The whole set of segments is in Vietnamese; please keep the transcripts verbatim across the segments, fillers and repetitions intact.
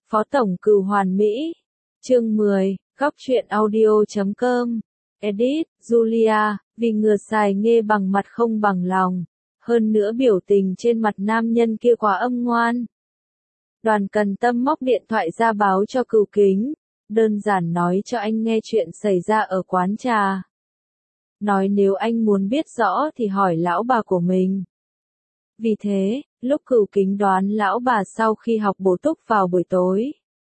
Phó Tổng Cừu Hoàn Mỹ. Chương mười, góc truyện audio chấm com. Edit, Julia, vì ngừa xài nghe bằng mặt không bằng lòng. Hơn nữa biểu tình trên mặt nam nhân kia quá âm ngoan. Đoàn Cần Tâm móc điện thoại ra báo cho Cừu Kính. Đơn giản nói cho anh nghe chuyện xảy ra ở quán trà. Nói nếu anh muốn biết rõ thì hỏi lão bà của mình. Vì thế, lúc Cừu Kính đoán lão bà sau khi học bổ túc vào buổi tối,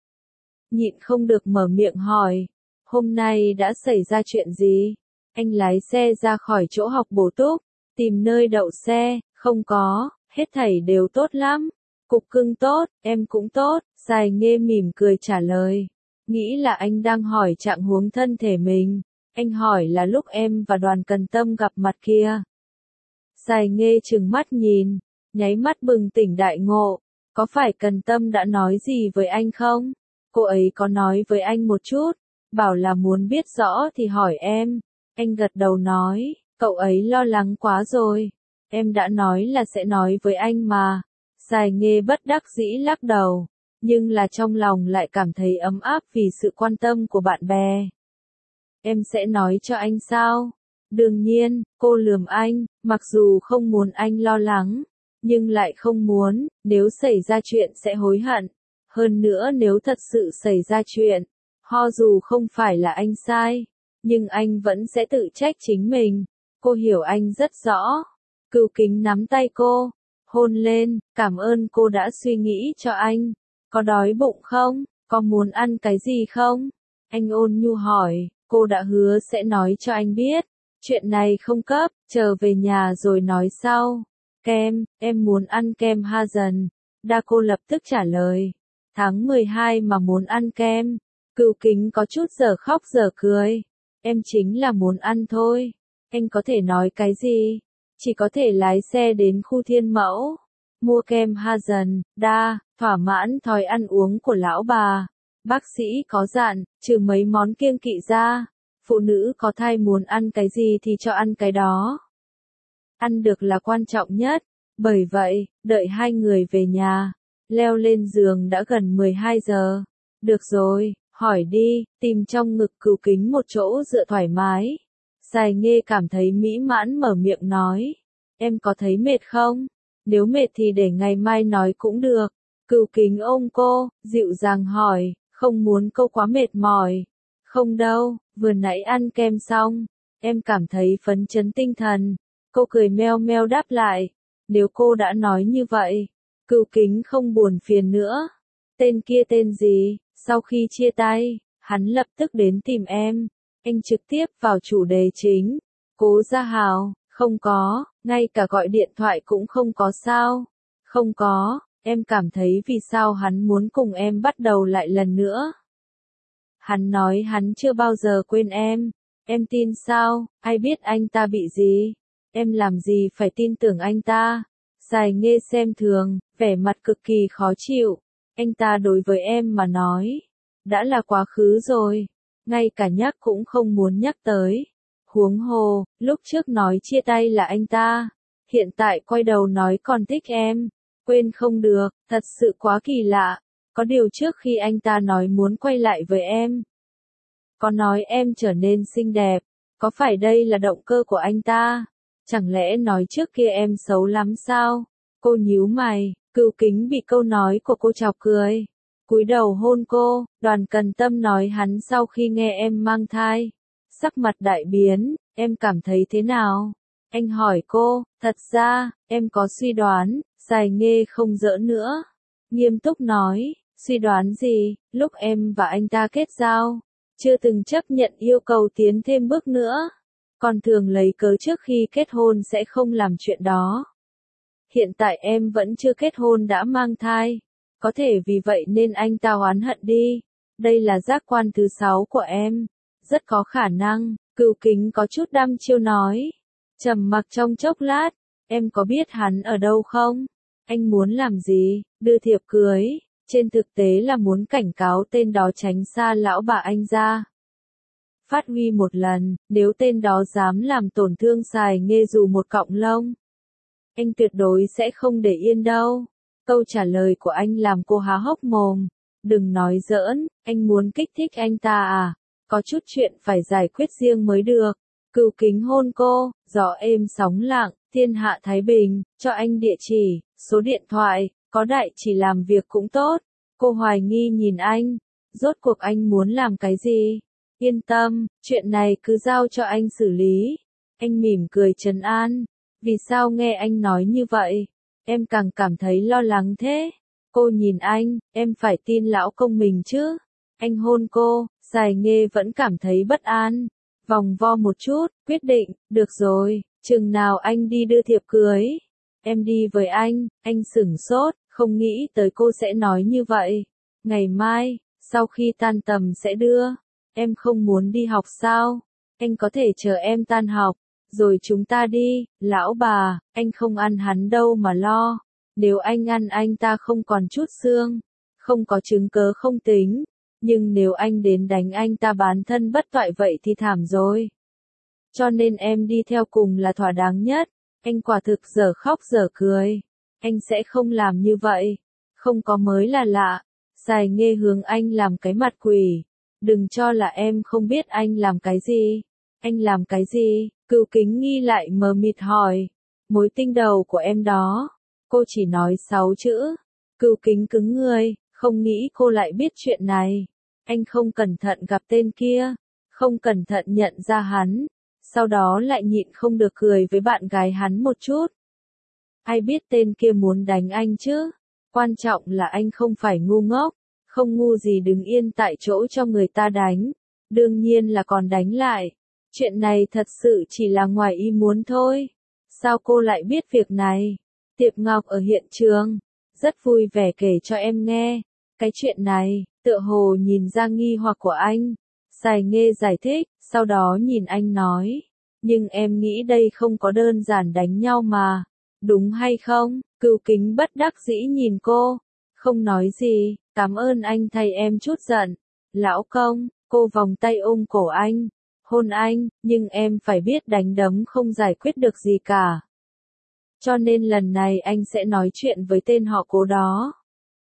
nhịn không được mở miệng hỏi, hôm nay đã xảy ra chuyện gì? Anh lái xe ra khỏi chỗ học bổ túc, tìm nơi đậu xe, không có, hết thảy đều tốt lắm. Cục cưng tốt, em cũng tốt, Sài Nghê mỉm cười trả lời. Nghĩ là anh đang hỏi trạng huống thân thể mình. Anh hỏi là lúc em và Đoàn Cần Tâm gặp mặt kia. Sài Nghê trừng mắt nhìn, nháy mắt bừng tỉnh đại ngộ. Có phải Cần Tâm đã nói gì với anh không? Cô ấy có nói với anh một chút, bảo là muốn biết rõ thì hỏi em. Anh gật đầu nói, cậu ấy lo lắng quá rồi. Em đã nói là sẽ nói với anh mà. Sài Nghê bất đắc dĩ lắc đầu, nhưng là trong lòng lại cảm thấy ấm áp vì sự quan tâm của bạn bè. Em sẽ nói cho anh sao? Đương nhiên, cô lườm anh, mặc dù không muốn anh lo lắng, nhưng lại không muốn, nếu xảy ra chuyện sẽ hối hận. Hơn nữa nếu thật sự xảy ra chuyện, ho dù không phải là anh sai, nhưng anh vẫn sẽ tự trách chính mình. Cô hiểu anh rất rõ. Cừu Kính nắm tay cô, hôn lên, cảm ơn cô đã suy nghĩ cho anh. Có đói bụng không? Có muốn ăn cái gì không? Anh ôn nhu hỏi, cô đã hứa sẽ nói cho anh biết. Chuyện này không cấp, chờ về nhà rồi nói sau. Kem, em muốn ăn kem ha dần. Đa cô lập tức trả lời. Tháng mười hai mà muốn ăn kem. Cừu Kính có chút giờ khóc giờ cười. Em chính là muốn ăn thôi. Anh có thể nói cái gì? Chỉ có thể lái xe đến khu Thiên Mẫu. Mua kem ha dần, đa, thỏa mãn thói ăn uống của lão bà. Bác sĩ có dặn, trừ mấy món kiêng kỵ ra. Phụ nữ có thai muốn ăn cái gì thì cho ăn cái đó. Ăn được là quan trọng nhất. Bởi vậy, đợi hai người về nhà. Leo lên giường đã gần mười hai giờ. Được rồi, hỏi đi, tìm trong ngực Cừu Kính một chỗ dựa thoải mái. Sài Nghê cảm thấy mỹ mãn mở miệng nói. Em có thấy mệt không? Nếu mệt thì để ngày mai nói cũng được. Cừu Kính ôm cô, dịu dàng hỏi, không muốn cô quá mệt mỏi. Không đâu, vừa nãy ăn kem xong, em cảm thấy phấn chấn tinh thần. Cô cười meo meo đáp lại. Nếu cô đã nói như vậy, Cừu Kính không buồn phiền nữa. Tên kia tên gì? Sau khi chia tay, hắn lập tức đến tìm em. Anh trực tiếp vào chủ đề chính. Cố Gia Hào, không có, ngay cả gọi điện thoại cũng không có sao. Không có, em cảm thấy vì sao hắn muốn cùng em bắt đầu lại lần nữa. Hắn nói hắn chưa bao giờ quên em. Em tin sao? Ai biết anh ta bị gì? Em làm gì phải tin tưởng anh ta? Sài Nghê xem thường, vẻ mặt cực kỳ khó chịu. Anh ta đối với em mà nói, đã là quá khứ rồi. Ngay cả nhắc cũng không muốn nhắc tới. Huống hồ, lúc trước nói chia tay là anh ta. Hiện tại quay đầu nói còn thích em. Quên không được, thật sự quá kỳ lạ. Có điều trước khi anh ta nói muốn quay lại với em, có nói em trở nên xinh đẹp. Có phải đây là động cơ của anh ta? Chẳng lẽ nói trước kia em xấu lắm sao? Cô nhíu mày, Cừu Kính bị câu nói của cô chọc cười. Cúi đầu hôn cô, Đoàn Cần Tâm nói hắn sau khi nghe em mang thai. Sắc mặt đại biến, em cảm thấy thế nào? Anh hỏi cô, thật ra, em có suy đoán. Sài Nghê không giỡn nữa. Nghiêm túc nói, suy đoán gì? Lúc em và anh ta kết giao, chưa từng chấp nhận yêu cầu tiến thêm bước nữa. Còn thường lấy cớ trước khi kết hôn sẽ không làm chuyện đó. Hiện tại em vẫn chưa kết hôn đã mang thai. Có thể vì vậy nên anh ta oán hận đi. Đây là giác quan thứ sáu của em. Rất có khả năng. Cừu Kính có chút đăm chiêu nói. Trầm mặc trong chốc lát. Em có biết hắn ở đâu không? Anh muốn làm gì? Đưa thiệp cưới. Trên thực tế là muốn cảnh cáo tên đó tránh xa lão bà anh ra. Phát huy một lần, nếu tên đó dám làm tổn thương Sài Nghê dù một cọng lông, anh tuyệt đối sẽ không để yên đâu. Câu trả lời của anh làm cô há hốc mồm. Đừng nói giỡn, anh muốn kích thích anh ta à? Có chút chuyện phải giải quyết riêng mới được. Cửu Kính hôn cô, gió êm sóng lặng, thiên hạ thái bình, cho anh địa chỉ, số điện thoại, có đại chỉ làm việc cũng tốt. Cô hoài nghi nhìn anh, rốt cuộc anh muốn làm cái gì? Yên tâm, chuyện này cứ giao cho anh xử lý. Anh mỉm cười trấn an. Vì sao nghe anh nói như vậy? Em càng cảm thấy lo lắng thế. Cô nhìn anh, em phải tin lão công mình chứ. Anh hôn cô, Sài Nghê vẫn cảm thấy bất an. Vòng vo một chút, quyết định, được rồi, chừng nào anh đi đưa thiệp cưới. Em đi với anh, anh sửng sốt, không nghĩ tới cô sẽ nói như vậy. Ngày mai, sau khi tan tầm sẽ đưa. Em không muốn đi học sao? Anh có thể chờ em tan học, rồi chúng ta đi. Lão bà, anh không ăn hắn đâu mà lo. Nếu anh ăn anh ta không còn chút xương, không có chứng cớ không tính. Nhưng nếu anh đến đánh anh ta bán thân bất toại vậy thì thảm rồi. Cho nên em đi theo cùng là thỏa đáng nhất. Anh quả thực dở khóc dở cười. Anh sẽ không làm như vậy. Không có mới là lạ. Sài Nghê hướng anh làm cái mặt quỷ. Đừng cho là em không biết anh làm cái gì. Anh làm cái gì? Cửu Kính nghi lại mờ mịt hỏi. Mối tinh đầu của em đó. Cô chỉ nói sáu chữ. Cửu Kính cứng người, không nghĩ cô lại biết chuyện này. Anh không cẩn thận gặp tên kia. Không cẩn thận nhận ra hắn. Sau đó lại nhịn không được cười với bạn gái hắn một chút. Ai biết tên kia muốn đánh anh chứ? Quan trọng là anh không phải ngu ngốc. Không ngu gì đứng yên tại chỗ cho người ta đánh. Đương nhiên là còn đánh lại. Chuyện này thật sự chỉ là ngoài ý muốn thôi. Sao cô lại biết việc này? Tiệp Ngọc ở hiện trường. Rất vui vẻ kể cho em nghe. Cái chuyện này, tựa hồ nhìn ra nghi hoặc của anh. Sài Nghê giải thích, sau đó nhìn anh nói. Nhưng em nghĩ đây không có đơn giản đánh nhau mà. Đúng hay không? Cửu Kính bất đắc dĩ nhìn cô. Không nói gì, cảm ơn anh thay em chút giận. Lão công, cô vòng tay ôm cổ anh. Hôn anh, nhưng em phải biết đánh đấm không giải quyết được gì cả. Cho nên lần này anh sẽ nói chuyện với tên họ Cố đó.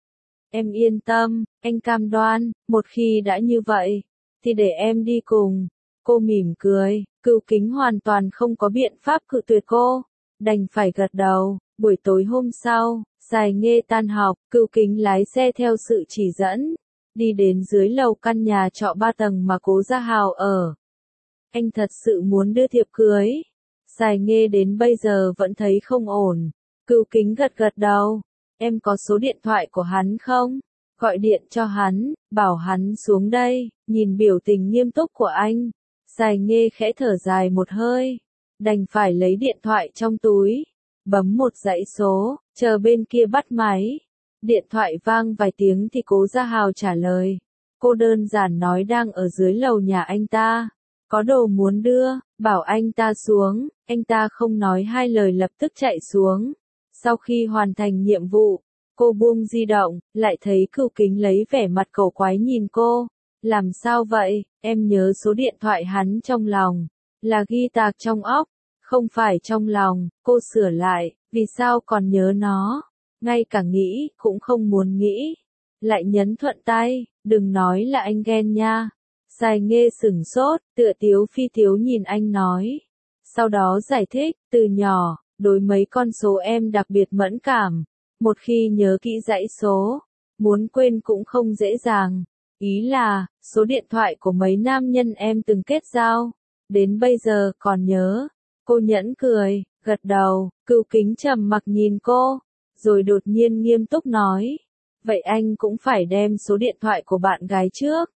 Em yên tâm, anh cam đoan, một khi đã như vậy, thì để em đi cùng. Cô mỉm cười, Cửu Kính hoàn toàn không có biện pháp cự tuyệt cô. Đành phải gật đầu. Buổi tối hôm sau, Sài Nghê tan học, Cửu Kính lái xe theo sự chỉ dẫn. Đi đến dưới lầu căn nhà trọ ba tầng mà Cố Gia Hào ở. Anh thật sự muốn đưa thiệp cưới. Sài Nghê đến bây giờ vẫn thấy không ổn. Cửu Kính gật gật đầu. Em có số điện thoại của hắn không? Gọi điện cho hắn, bảo hắn xuống đây. Nhìn biểu tình nghiêm túc của anh, Sài Nghê khẽ thở dài một hơi. Đành phải lấy điện thoại trong túi. Bấm một dãy số, chờ bên kia bắt máy. Điện thoại vang vài tiếng thì Cố Gia Hào trả lời. Cô đơn giản nói đang ở dưới lầu nhà anh ta. Có đồ muốn đưa, bảo anh ta xuống. Anh ta không nói hai lời lập tức chạy xuống. Sau khi hoàn thành nhiệm vụ, cô buông di động, lại thấy Cửu Kính lấy vẻ mặt cổ quái nhìn cô. Làm sao vậy? Em nhớ số điện thoại hắn trong lòng. Là ghi tạc trong óc, không phải trong lòng. Cô sửa lại, vì sao còn nhớ nó? Ngay cả nghĩ, cũng không muốn nghĩ. Lại nhấn thuận tay, đừng nói là anh ghen nha. Sài Nghê sửng sốt, tựa tiếu phi tiếu nhìn anh nói. Sau đó giải thích, từ nhỏ, đối mấy con số em đặc biệt mẫn cảm. Một khi nhớ kỹ dãy số, muốn quên cũng không dễ dàng. Ý là, số điện thoại của mấy nam nhân em từng kết giao. Đến bây giờ còn nhớ. Cô nhẫn cười, gật đầu, Cửu Kính trầm mặc nhìn cô. Rồi đột nhiên nghiêm túc nói. Vậy anh cũng phải đem số điện thoại của bạn gái trước.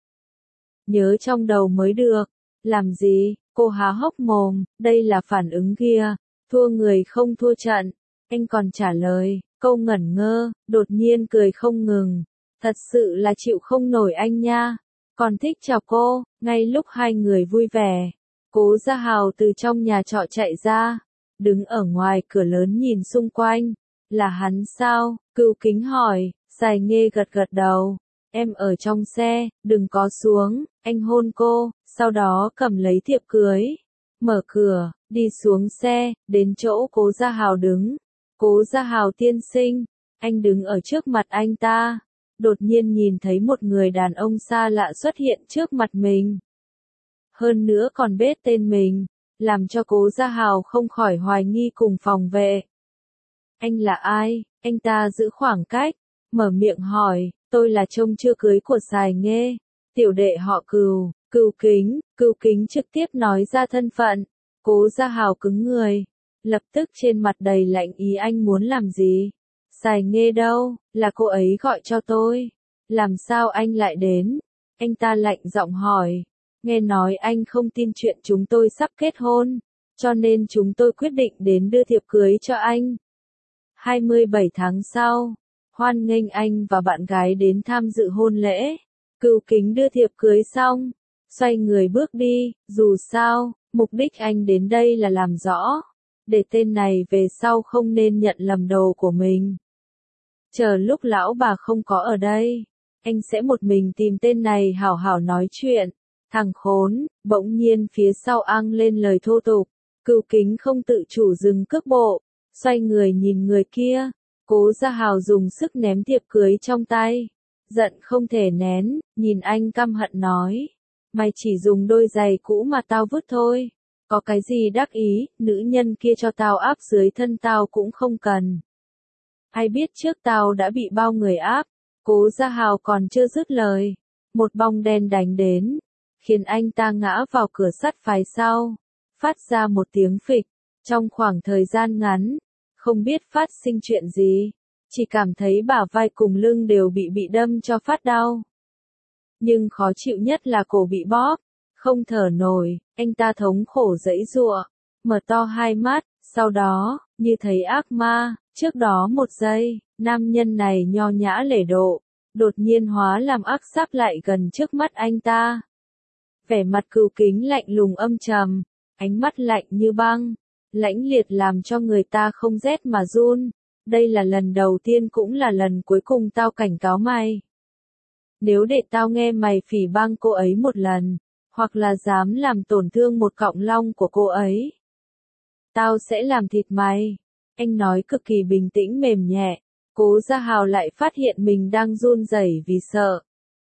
Nhớ trong đầu mới được. Làm gì? Cô há hốc mồm, đây là phản ứng kia. Thua người không thua trận. Anh còn trả lời, câu ngẩn ngơ, đột nhiên cười không ngừng. Thật sự là chịu không nổi anh nha. Còn thích chào cô, ngay lúc hai người vui vẻ. Cố Gia Hào từ trong nhà trọ chạy ra. Đứng ở ngoài cửa lớn nhìn xung quanh. Là hắn sao? Cửu Kính hỏi. Sài Nghê gật gật đầu. Em ở trong xe, đừng có xuống. Anh hôn cô, sau đó cầm lấy thiệp cưới. Mở cửa, đi xuống xe, đến chỗ Cố Gia Hào đứng. Cố Gia Hào tiên sinh. Anh đứng ở trước mặt anh ta. đột nhiên nhìn thấy một người đàn ông xa lạ xuất hiện trước mặt mình. Hơn nữa còn biết tên mình, làm cho Cố Gia Hào không khỏi hoài nghi cùng phòng vệ. Anh là ai? Anh ta giữ khoảng cách, mở miệng hỏi, tôi là trông chưa cưới của Sài Nghê, tiểu đệ họ Cừu, Cừu Kính, Cừu Kính trực tiếp nói ra thân phận. Cố Gia Hào cứng người, lập tức trên mặt đầy lạnh ý, anh muốn làm gì? Sài Nghê đâu, là cô ấy gọi cho tôi. Làm sao anh lại đến? Anh ta lạnh giọng hỏi. Nghe nói anh không tin chuyện chúng tôi sắp kết hôn, cho nên chúng tôi quyết định đến đưa thiệp cưới cho anh. hai mươi bảy tháng sau, hoan nghênh anh và bạn gái đến tham dự hôn lễ. Cừu Kính đưa thiệp cưới xong, xoay người bước đi, dù sao, mục đích anh đến đây là làm rõ, để tên này về sau không nên nhận lầm đồ của mình. Chờ lúc lão bà không có ở đây, anh sẽ một mình tìm tên này hảo hảo nói chuyện. Thằng khốn, bỗng nhiên phía sau ang lên lời thô tục. Cừu Kính không tự chủ dừng cước bộ, xoay người nhìn người kia. Cố Gia Hào dùng sức ném thiệp cưới trong tay, giận không thể nén, nhìn anh căm hận nói. Mày chỉ dùng đôi giày cũ mà tao vứt thôi. Có cái gì đắc ý, nữ nhân kia cho tao áp dưới thân tao cũng không cần. Ai biết trước tao đã bị bao người áp. Cố Gia Hào còn chưa dứt lời, một bóng đen đánh đến, khiến anh ta ngã vào cửa sắt phái sau, phát ra một tiếng phịch. Trong khoảng thời gian ngắn, không biết phát sinh chuyện gì, chỉ cảm thấy bả vai cùng lưng đều bị bị đâm cho phát đau. Nhưng khó chịu nhất là cổ bị bóp, không thở nổi, anh ta thống khổ giãy giụa, mở to hai mắt, sau đó, như thấy ác ma, trước đó một giây, nam nhân này nho nhã lễ độ, đột nhiên hóa làm ác sắp lại gần trước mắt anh ta. Vẻ mặt Cừu Kính lạnh lùng âm trầm, ánh mắt lạnh như băng, lãnh liệt làm cho người ta không rét mà run. Đây là lần đầu tiên cũng là lần cuối cùng tao cảnh cáo mày. Nếu để tao nghe mày phỉ báng cô ấy một lần, hoặc là dám làm tổn thương một cọng lông của cô ấy, tao sẽ làm thịt mày. Anh nói cực kỳ bình tĩnh mềm nhẹ. Cố Gia Hào lại phát hiện mình đang run rẩy vì sợ.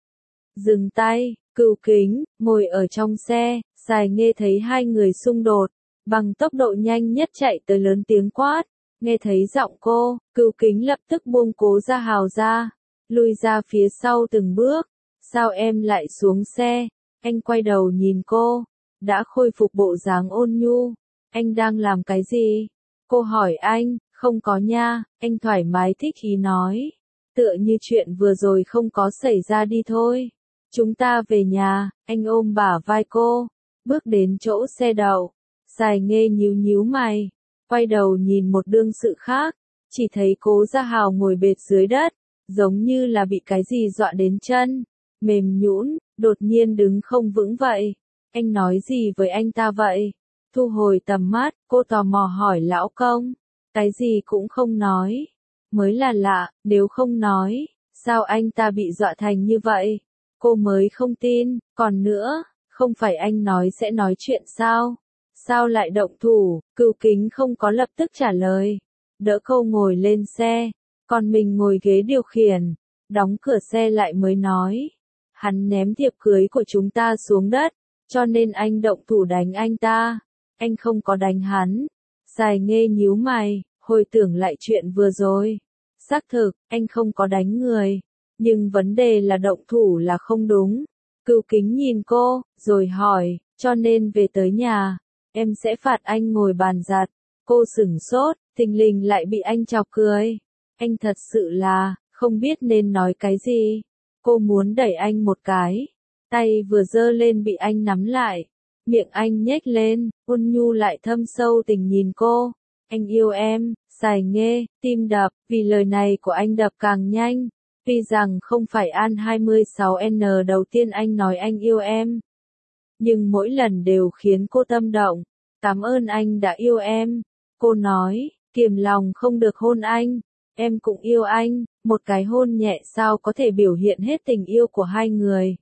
Dừng tay, Cừu Kính, ngồi ở trong xe, Sài Nghê thấy hai người xung đột, bằng tốc độ nhanh nhất chạy tới lớn tiếng quát. Nghe thấy giọng cô, Cừu Kính lập tức buông Cố Gia Hào ra, lùi ra phía sau từng bước. Sao em lại xuống xe? Anh quay đầu nhìn cô, đã khôi phục bộ dáng ôn nhu. Anh đang làm cái gì? Cô hỏi anh. Không có nha, anh thoải mái thích ý nói. Tựa như chuyện vừa rồi không có xảy ra đi thôi. Chúng ta về nhà, anh ôm bả vai cô, bước đến chỗ xe đậu. Sài Nghê nhíu nhíu mày, quay đầu nhìn một đương sự khác, chỉ thấy Cố Gia Hào ngồi bệt dưới đất, giống như là bị cái gì dọa đến chân, mềm nhũn, đột nhiên đứng không vững vậy. Anh nói gì với anh ta vậy? Thu hồi tầm mắt, cô tò mò hỏi lão công. Cái gì cũng không nói. Mới là lạ, nếu không nói, sao anh ta bị dọa thành như vậy? Cô mới không tin, còn nữa, không phải anh nói sẽ nói chuyện sao? Sao lại động thủ? Cừu Kính không có lập tức trả lời. Đỡ cô ngồi lên xe, còn mình ngồi ghế điều khiển, đóng cửa xe lại mới nói. Hắn ném thiệp cưới của chúng ta xuống đất, cho nên anh động thủ đánh anh ta. Anh không có đánh hắn. Sài Nghê nhíu mày, hồi tưởng lại chuyện vừa rồi. Xác thực, anh không có đánh người. Nhưng vấn đề là động thủ là không đúng. Cừu Kính nhìn cô, rồi hỏi, cho nên về tới nhà, em sẽ phạt anh ngồi bàn giặt. Cô sửng sốt, thình lình lại bị anh chọc cười. Anh thật sự là, không biết nên nói cái gì. Cô muốn đẩy anh một cái. Tay vừa giơ lên bị anh nắm lại. Miệng anh nhếch lên, ôn nhu lại thâm sâu tình nhìn cô. Anh yêu em. Sài Nghê, tim đập, vì lời này của anh đập càng nhanh. Tuy rằng không phải An hai mươi sáu N đầu tiên anh nói anh yêu em, nhưng mỗi lần đều khiến cô tâm động. Cảm ơn anh đã yêu em. Cô nói, kiềm lòng không được hôn anh. Em cũng yêu anh. Một cái hôn nhẹ sao có thể biểu hiện hết tình yêu của hai người.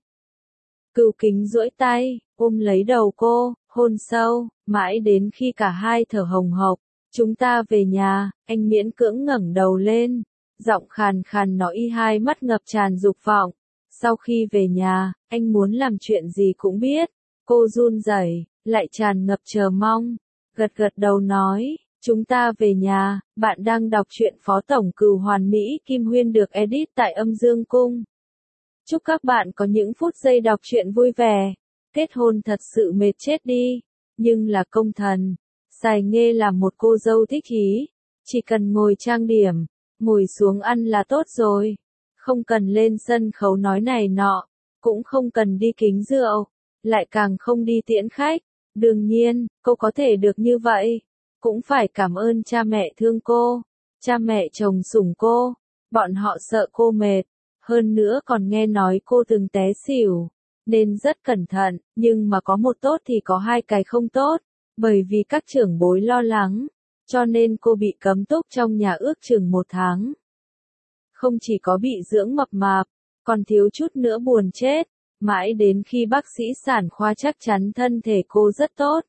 Cừu Kính duỗi tay, ôm lấy đầu cô, hôn sâu, mãi đến khi cả hai thở hồng hộc. Chúng ta về nhà, anh miễn cưỡng ngẩng đầu lên, Giọng khàn khàn nói y hai mắt ngập tràn dục vọng. Sau khi về nhà, anh muốn làm chuyện gì cũng biết. Cô run rẩy, lại tràn ngập chờ mong. Gật gật đầu nói, chúng ta về nhà, bạn đang đọc truyện Phó Tổng Cừu Hoàn Mỹ Kim Huyên được edit tại Âm Dương Cung. Chúc các bạn có những phút giây đọc truyện vui vẻ. Kết hôn thật sự mệt chết đi, nhưng là công thần. Sài Nghê là một cô dâu thích ý, chỉ cần ngồi trang điểm, ngồi xuống ăn là tốt rồi. Không cần lên sân khấu nói này nọ, cũng không cần đi kính rượu, lại càng không đi tiễn khách. Đương nhiên, cô có thể được như vậy, cũng phải cảm ơn cha mẹ thương cô, cha mẹ chồng sủng cô, bọn họ sợ cô mệt, hơn nữa còn nghe nói cô từng té xỉu, nên rất cẩn thận, nhưng mà có một tốt thì có hai cái không tốt, bởi vì các trưởng bối lo lắng, cho nên cô bị cấm túc trong nhà ước chừng một tháng. Không chỉ có bị dưỡng mập mạp, còn thiếu chút nữa buồn chết, mãi đến khi bác sĩ sản khoa chắc chắn thân thể cô rất tốt.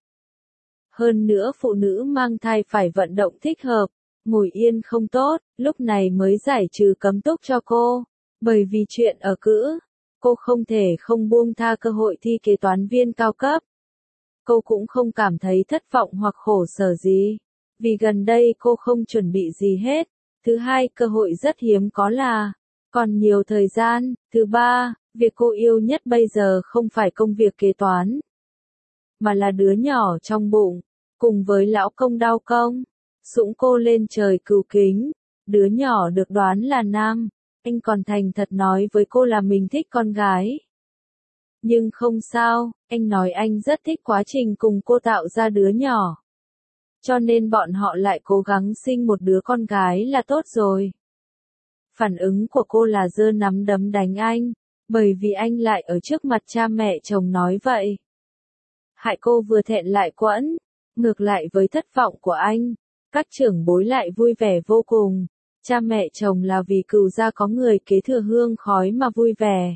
Hơn nữa phụ nữ mang thai phải vận động thích hợp, ngồi yên không tốt, lúc này mới giải trừ cấm túc cho cô. Bởi vì chuyện ở cữ, cô không thể không buông tha cơ hội thi kế toán viên cao cấp. Cô cũng không cảm thấy thất vọng hoặc khổ sở gì, vì gần đây cô không chuẩn bị gì hết. Thứ hai, cơ hội rất hiếm có là còn nhiều thời gian. Thứ ba, việc cô yêu nhất bây giờ không phải công việc kế toán, mà là đứa nhỏ trong bụng, cùng với lão công đau công, sủng cô lên trời cừu kính. Đứa nhỏ được đoán là nam, anh còn thành thật nói với cô là mình thích con gái. Nhưng không sao, anh nói anh rất thích quá trình cùng cô tạo ra đứa nhỏ. Cho nên bọn họ lại cố gắng sinh một đứa con gái là tốt rồi. Phản ứng của cô là giơ nắm đấm đánh anh, bởi vì anh lại ở trước mặt cha mẹ chồng nói vậy. Hại cô vừa thẹn lại quẫn, ngược lại với thất vọng của anh, các trưởng bối lại vui vẻ vô cùng. Cha mẹ chồng là vì cừu gia có người kế thừa hương khói mà vui vẻ.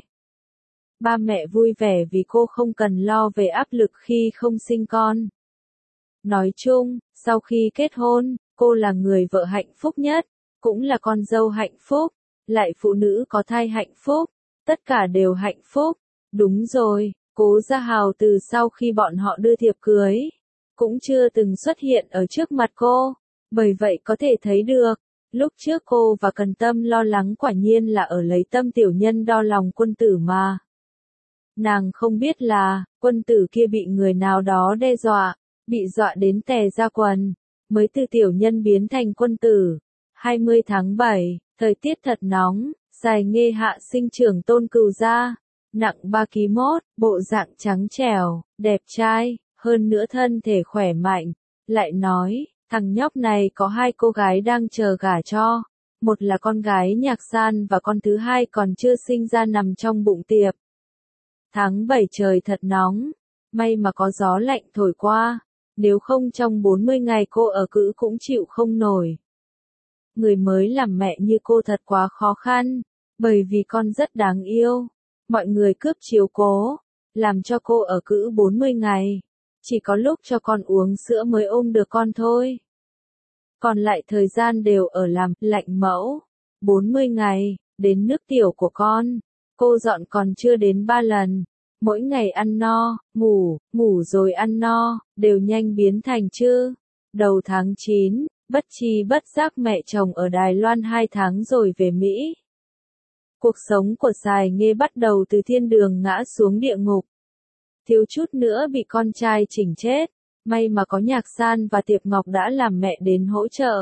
Ba mẹ vui vẻ vì cô không cần lo về áp lực khi không sinh con. Nói chung, sau khi kết hôn, cô là người vợ hạnh phúc nhất, cũng là con dâu hạnh phúc, lại phụ nữ có thai hạnh phúc, tất cả đều hạnh phúc. Đúng rồi, Cố Gia Hào từ sau khi bọn họ đưa thiệp cưới, cũng chưa từng xuất hiện ở trước mặt cô, bởi vậy có thể thấy được, lúc trước cô và Cần Tâm lo lắng quả nhiên là ở lấy tâm tiểu nhân đo lòng quân tử mà. Nàng không biết là, quân tử kia bị người nào đó đe dọa, bị dọa đến tè ra quần, mới từ tiểu nhân biến thành quân tử. hai mươi tháng bảy, thời tiết thật nóng, Sài Nghê hạ sinh trưởng Tôn Cừu gia, nặng ba ki lô gam, bộ dạng trắng trẻo, đẹp trai, hơn nữa thân thể khỏe mạnh, lại nói, thằng nhóc này có hai cô gái đang chờ gả cho, một là con gái Nhạc San và con thứ hai còn chưa sinh ra nằm trong bụng tiệp. Tháng bảy trời thật nóng, may mà có gió lạnh thổi qua, nếu không trong bốn mươi ngày cô ở cữ cũng chịu không nổi. Người mới làm mẹ như cô thật quá khó khăn, bởi vì con rất đáng yêu, mọi người cướp chiếu cố, làm cho cô ở cữ bốn mươi ngày, chỉ có lúc cho con uống sữa mới ôm được con thôi. Còn lại thời gian đều ở làm lạnh mẫu, bốn mươi ngày, đến nước tiểu của con, cô dọn còn chưa đến ba lần. Mỗi ngày ăn no, ngủ, ngủ rồi ăn no, đều nhanh biến thành chư. Đầu tháng chín, bất chi bất giác mẹ chồng ở Đài Loan hai tháng rồi về Mỹ. Cuộc sống của Sài Nghê bắt đầu từ thiên đường ngã xuống địa ngục. Thiếu chút nữa bị con trai chỉnh chết, may mà có Nhạc San và Tiệp Ngọc đã làm mẹ đến hỗ trợ.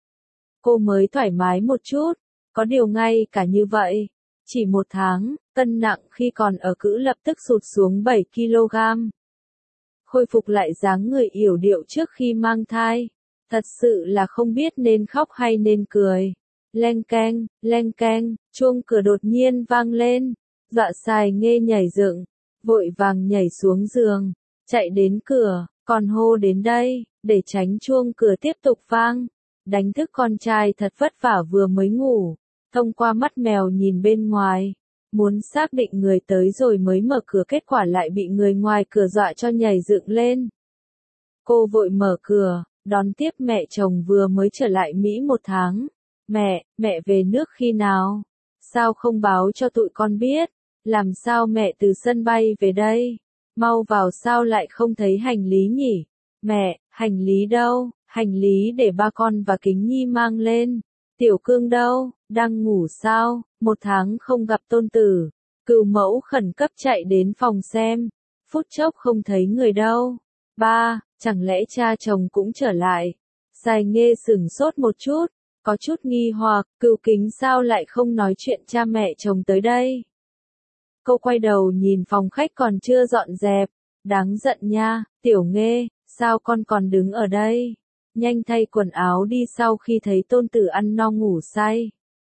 Cô mới thoải mái một chút, có điều ngay cả như vậy, chỉ một tháng, cân nặng khi còn ở cữ lập tức sụt xuống bảy ki lô gam. Khôi phục lại dáng người yểu điệu trước khi mang thai, thật sự là không biết nên khóc hay nên cười. Leng keng, leng keng, chuông cửa đột nhiên vang lên, dọa Sài Nghê nhảy dựng, vội vàng nhảy xuống giường, chạy đến cửa, còn hô đến đây, để tránh chuông cửa tiếp tục vang, đánh thức con trai thật vất vả vừa mới ngủ, thông qua mắt mèo nhìn bên ngoài, muốn xác định người tới rồi mới mở cửa, kết quả lại bị người ngoài cửa dọa cho nhảy dựng lên. Cô vội mở cửa, đón tiếp mẹ chồng vừa mới trở lại Mỹ một tháng, Mẹ, mẹ về nước khi nào? Sao không báo cho tụi con biết? Làm sao mẹ từ sân bay về đây? Mau vào sao lại không thấy hành lý nhỉ? Mẹ, hành lý đâu? Hành lý để ba con và Kính Nhi mang lên. Tiểu Cương đâu? Đang ngủ sao? Một tháng không gặp tôn tử. Cửu mẫu khẩn cấp chạy đến phòng xem. Phút chốc không thấy người đâu. Ba, chẳng lẽ cha chồng cũng trở lại? Sài Nghê sửng sốt một chút, có chút nghi hoặc, Cửu Kính sao lại không nói chuyện cha mẹ chồng tới đây? Cô quay đầu nhìn phòng khách còn chưa dọn dẹp, đáng giận nha, Tiểu Nghê, sao con còn đứng ở đây? Nhanh thay quần áo đi sau khi thấy tôn tử ăn no ngủ say.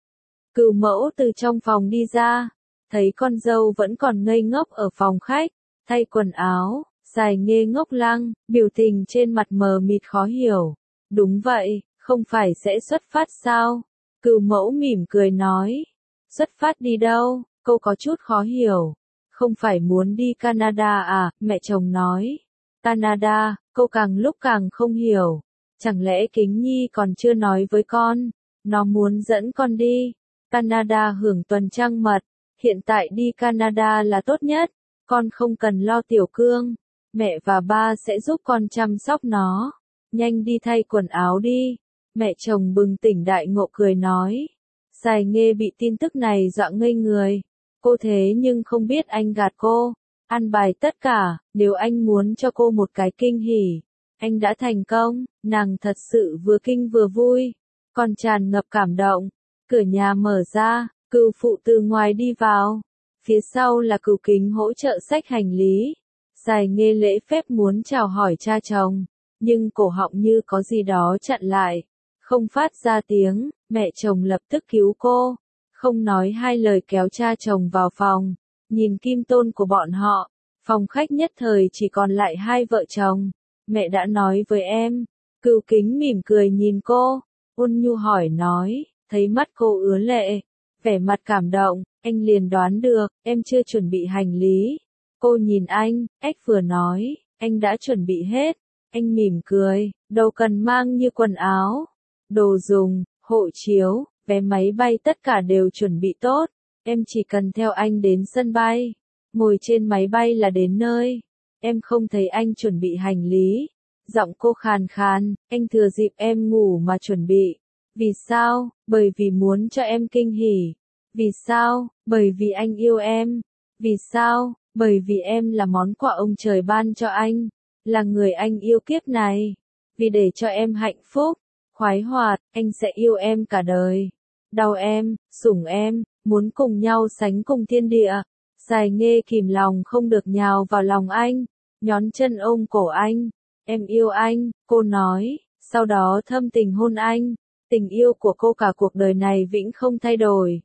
Cửu mẫu từ trong phòng đi ra, thấy con dâu vẫn còn ngây ngốc ở phòng khách, thay quần áo, Sài Nghê ngốc lăng, biểu tình trên mặt mờ mịt khó hiểu. Đúng vậy, không phải sẽ xuất phát sao? Cửu mẫu mỉm cười nói. Xuất phát đi đâu? Cô có chút khó hiểu. Không phải muốn đi Canada à? Mẹ chồng nói. Canada, cô càng lúc càng không hiểu. Chẳng lẽ Kính Nhi còn chưa nói với con? Nó muốn dẫn con đi. Canada hưởng tuần trăng mật. Hiện tại đi Canada là tốt nhất. Con không cần lo Tiểu Cương. Mẹ và ba sẽ giúp con chăm sóc nó. Nhanh đi thay quần áo đi. Mẹ chồng bừng tỉnh đại ngộ cười nói. Sài Nghê bị tin tức này dọa ngây người. Cô thế nhưng không biết anh gạt cô. Ăn bài tất cả, nếu anh muốn cho cô một cái kinh hỉ. Anh đã thành công, nàng thật sự vừa kinh vừa vui. Còn tràn ngập cảm động. Cửa nhà mở ra, Cửu phụ từ ngoài đi vào. Phía sau là Cửu Kính hỗ trợ xách hành lý. Sài Nghê lễ phép muốn chào hỏi cha chồng. Nhưng cổ họng như có gì đó chặn lại. Không phát ra tiếng, mẹ chồng lập tức cứu cô. Không nói hai lời kéo cha chồng vào phòng. Nhìn kim tôn của bọn họ. Phòng khách nhất thời chỉ còn lại hai vợ chồng. Mẹ đã nói với em. Cửu Kính mỉm cười nhìn cô. Ôn nhu hỏi nói, thấy mắt cô ứa lệ. Vẻ mặt cảm động, anh liền đoán được, em chưa chuẩn bị hành lý. Cô nhìn anh, ếch vừa nói, anh đã chuẩn bị hết. Anh mỉm cười, đâu cần mang như quần áo, đồ dùng, hộ chiếu, vé máy bay tất cả đều chuẩn bị tốt. Em chỉ cần theo anh đến sân bay, ngồi trên máy bay là đến nơi. Em không thấy anh chuẩn bị hành lý. Giọng cô khàn khàn, anh thừa dịp em ngủ mà chuẩn bị. Vì sao? Bởi vì muốn cho em kinh hỉ. Vì sao? Bởi vì anh yêu em. Vì sao? Bởi vì em là món quà ông trời ban cho anh. Là người anh yêu kiếp này. Vì để cho em hạnh phúc, khoái hoạt, anh sẽ yêu em cả đời. Đau em, sủng em, muốn cùng nhau sánh cùng thiên địa. Sài Nghê kìm lòng không được nhào vào lòng anh, nhón chân ôm cổ anh. Em yêu anh, cô nói, sau đó thâm tình hôn anh. Tình yêu của cô cả cuộc đời này vĩnh không thay đổi.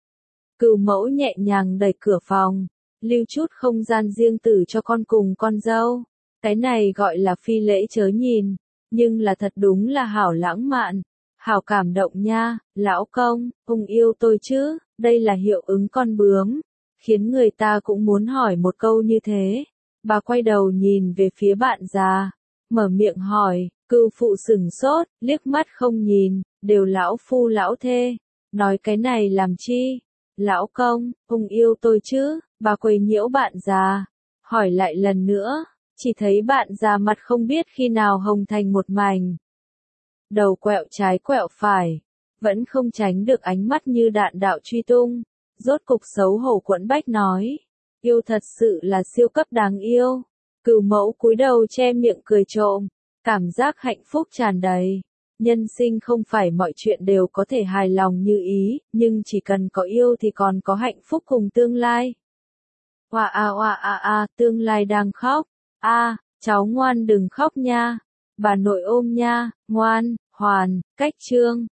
Cửu mẫu nhẹ nhàng đẩy cửa phòng, lưu chút không gian riêng tư cho con cùng con dâu. Cái này gọi là phi lễ chớ nhìn, nhưng là thật đúng là hảo lãng mạn, hảo cảm động nha, lão công, ông yêu tôi chứ, đây là hiệu ứng con bướm, khiến người ta cũng muốn hỏi một câu như thế. Bà quay đầu nhìn về phía bạn già, mở miệng hỏi, Cửu phụ sửng sốt, liếc mắt không nhìn, đều lão phu lão thê, nói cái này làm chi? Lão công, ông yêu tôi chứ? Bà quấy nhiễu bạn già, hỏi lại lần nữa, chỉ thấy bạn già mặt không biết khi nào hồng thành một mảnh. Đầu quẹo trái quẹo phải, vẫn không tránh được ánh mắt như đạn đạo truy tung. Rốt cục xấu hổ quẫn bách nói, yêu thật sự là siêu cấp đáng yêu. Cửu mẫu cúi đầu che miệng cười trộm, cảm giác hạnh phúc tràn đầy. Nhân sinh không phải mọi chuyện đều có thể hài lòng như ý, nhưng chỉ cần có yêu thì còn có hạnh phúc cùng tương lai. Oa a oa a a, tương lai đang khóc. A, cháu ngoan đừng khóc nha. Bà nội ôm nha, ngoan, hoàn, cách chương.